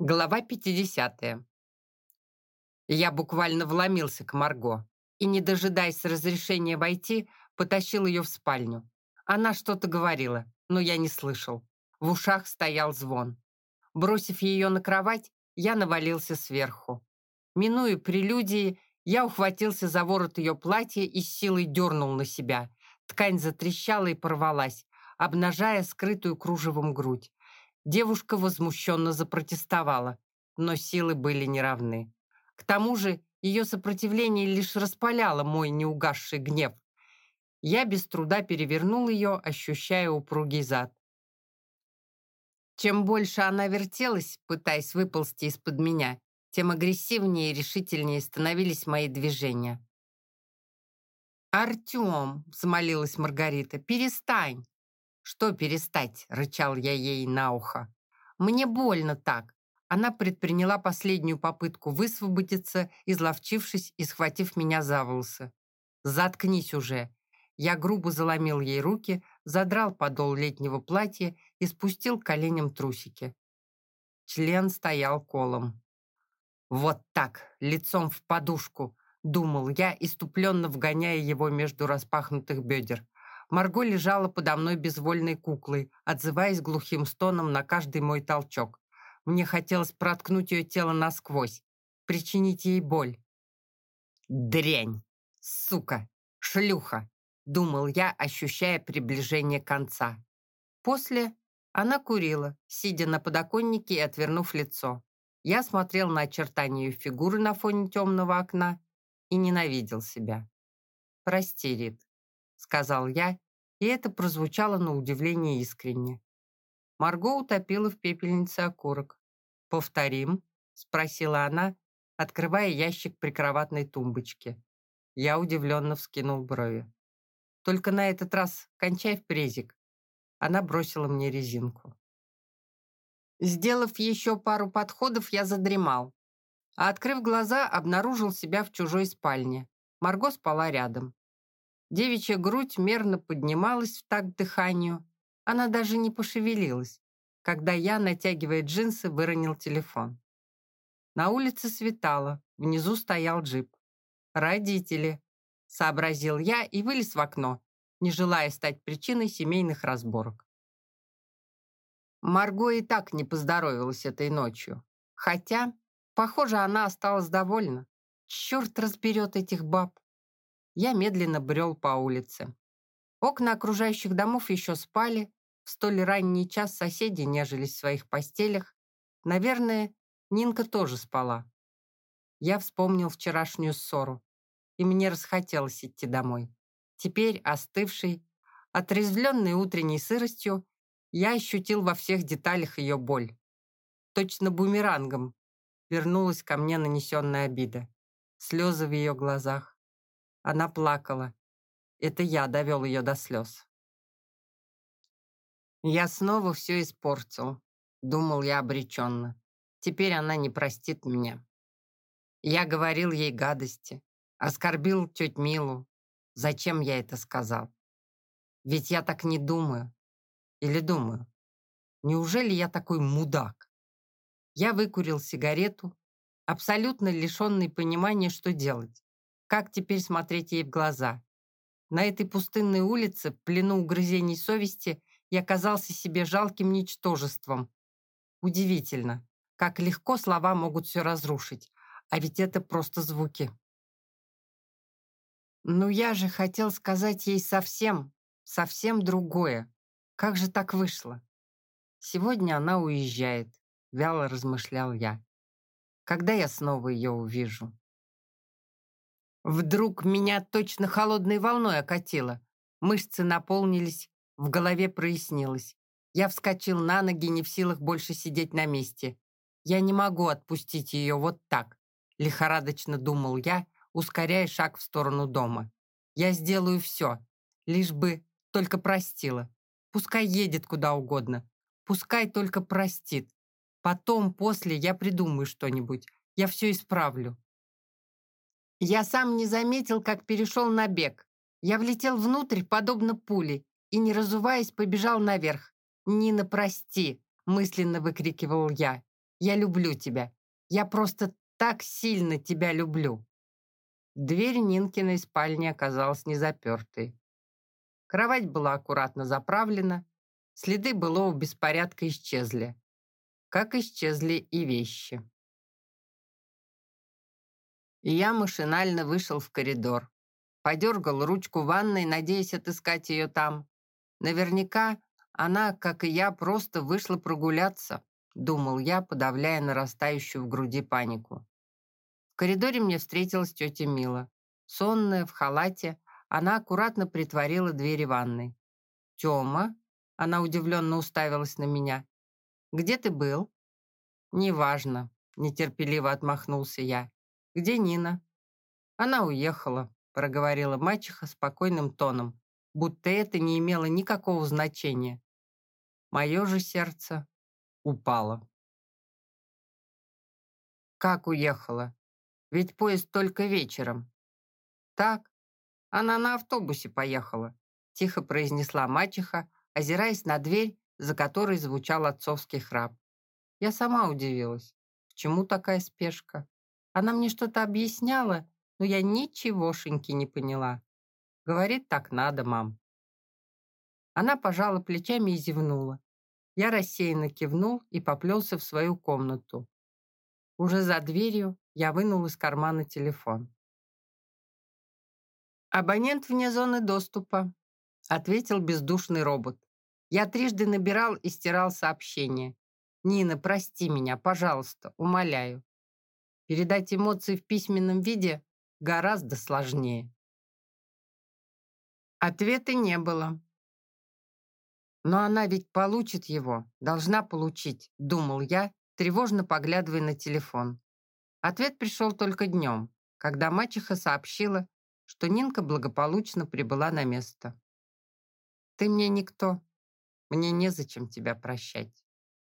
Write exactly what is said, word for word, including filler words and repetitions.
Глава пятидесятая. Я буквально вломился к Марго и, не дожидаясь разрешения войти, потащил ее в спальню. Она что-то говорила, но я не слышал. В ушах стоял звон. Бросив ее на кровать, я навалился сверху. Минуя прелюдии, я ухватился за ворот ее платья и с силой дернул на себя. Ткань затрещала и порвалась, обнажая скрытую кружевом грудь. Девушка возмущенно запротестовала, но силы были неравны. К тому же ее сопротивление лишь распаляло мой неугасший гнев. Я без труда перевернул ее, ощущая упругий зад. Чем больше она вертелась, пытаясь выползти из-под меня, тем агрессивнее и решительнее становились мои движения. «Артем!» — взмолилась Маргарита. «Перестань!» «Что перестать?» — рычал я ей на ухо. «Мне больно так». Она предприняла последнюю попытку высвободиться, изловчившись и схватив меня за волосы. «Заткнись уже!» Я грубо заломил ей руки, задрал подол летнего платья и спустил к коленям трусики. Член стоял колом. «Вот так, лицом в подушку!» — думал я, иступленно вгоняя его между распахнутых бедер. Марго лежала подо мной безвольной куклой, отзываясь глухим стоном на каждый мой толчок. Мне хотелось проткнуть ее тело насквозь, причинить ей боль. «Дрянь! Сука! Шлюха!» — думал я, ощущая приближение конца. После она курила, сидя на подоконнике и отвернув лицо. Я смотрел на очертания ее фигуры на фоне темного окна и ненавидел себя. «Прости, Рит», — сказал я, и это прозвучало на удивление искренне. Марго утопила в пепельнице окурок. «Повторим?» — спросила она, открывая ящик прикроватной тумбочки. Я удивленно вскинул брови. «Только на этот раз кончай в презик». Она бросила мне резинку. Сделав еще пару подходов, я задремал, а, открыв глаза, обнаружил себя в чужой спальне. Марго спала рядом. Девичья грудь мерно поднималась в такт дыханию. Она даже не пошевелилась, когда я, натягивая джинсы, выронил телефон. На улице светало, внизу стоял джип. «Родители», — сообразил я и вылез в окно, не желая стать причиной семейных разборок. Марго и так не поздоровилась этой ночью. Хотя, похоже, она осталась довольна. Черт разберет этих баб. Я медленно брел по улице. Окна окружающих домов еще спали. В столь ранний час соседи нежились в своих постелях. Наверное, Нинка тоже спала. Я вспомнил вчерашнюю ссору, и мне расхотелось идти домой. Теперь, остывший, отрезвленный утренней сыростью, я ощутил во всех деталях ее боль. Точно бумерангом вернулась ко мне нанесенная обида. Слезы в ее глазах. Она плакала. Это я довел ее до слез. Я снова все испортил, думал я обреченно. Теперь она не простит меня. Я говорил ей гадости, оскорбил тетю Милу. Зачем я это сказал? Ведь я так не думаю. Или думаю? Неужели я такой мудак? Я выкурил сигарету, абсолютно лишенный понимания, что делать. Как теперь смотреть ей в глаза? На этой пустынной улице, в плену угрызений совести, я казался себе жалким ничтожеством. Удивительно, как легко слова могут все разрушить, а ведь это просто звуки. Но я же хотел сказать ей совсем, совсем другое. Как же так вышло? Сегодня она уезжает, вяло размышлял я. Когда я снова ее увижу? Вдруг меня точно холодной волной окатило. Мышцы наполнились, в голове прояснилось. Я вскочил на ноги, не в силах больше сидеть на месте. Я не могу отпустить ее вот так, лихорадочно думал я, ускоряя шаг в сторону дома. Я сделаю все, лишь бы только простила. Пускай едет куда угодно. Пускай только простит. Потом, после, я придумаю что-нибудь. Я все исправлю. Я сам не заметил, как перешел на бег. Я влетел внутрь, подобно пуле, и, не разуваясь, побежал наверх. «Нина, прости!» — мысленно выкрикивал я. Я люблю тебя. Я просто так сильно тебя люблю». Дверь Нинкиной спальни оказалась незапертой. Кровать была аккуратно заправлена, следы былого беспорядка исчезли, как исчезли и вещи. И я машинально вышел в коридор. Подергал ручку ванной, надеясь отыскать ее там. Наверняка она, как и я, просто вышла прогуляться, думал я, подавляя нарастающую в груди панику. В коридоре мне встретилась тетя Мила. Сонная, в халате, она аккуратно притворила двери ванной. «Тема?» — она удивленно уставилась на меня. «Где ты был?» «Неважно», — нетерпеливо отмахнулся я. «Где Нина?» «Она уехала», — проговорила мачеха спокойным тоном, будто это не имело никакого значения. Мое же сердце упало. «Как уехала? Ведь поезд только вечером». «Так, она на автобусе поехала», — тихо произнесла мачеха, озираясь на дверь, за которой звучал отцовский храп. Я сама удивилась. К чему такая спешка? Она мне что-то объясняла, но я ничегошеньки не поняла. Говорит, так надо, мам. Она пожала плечами и зевнула. Я рассеянно кивнул и поплелся в свою комнату. Уже за дверью я вынул из кармана телефон. «Абонент вне зоны доступа», — ответил бездушный робот. Я трижды набирал и стирал сообщение. «Нина, прости меня, пожалуйста, умоляю». Передать эмоции в письменном виде гораздо сложнее. Ответа не было. «Но она ведь получит его, должна получить», — думал я, тревожно поглядывая на телефон. Ответ пришел только днем, когда мачеха сообщила, что Нинка благополучно прибыла на место. «Ты мне никто, мне незачем тебя прощать».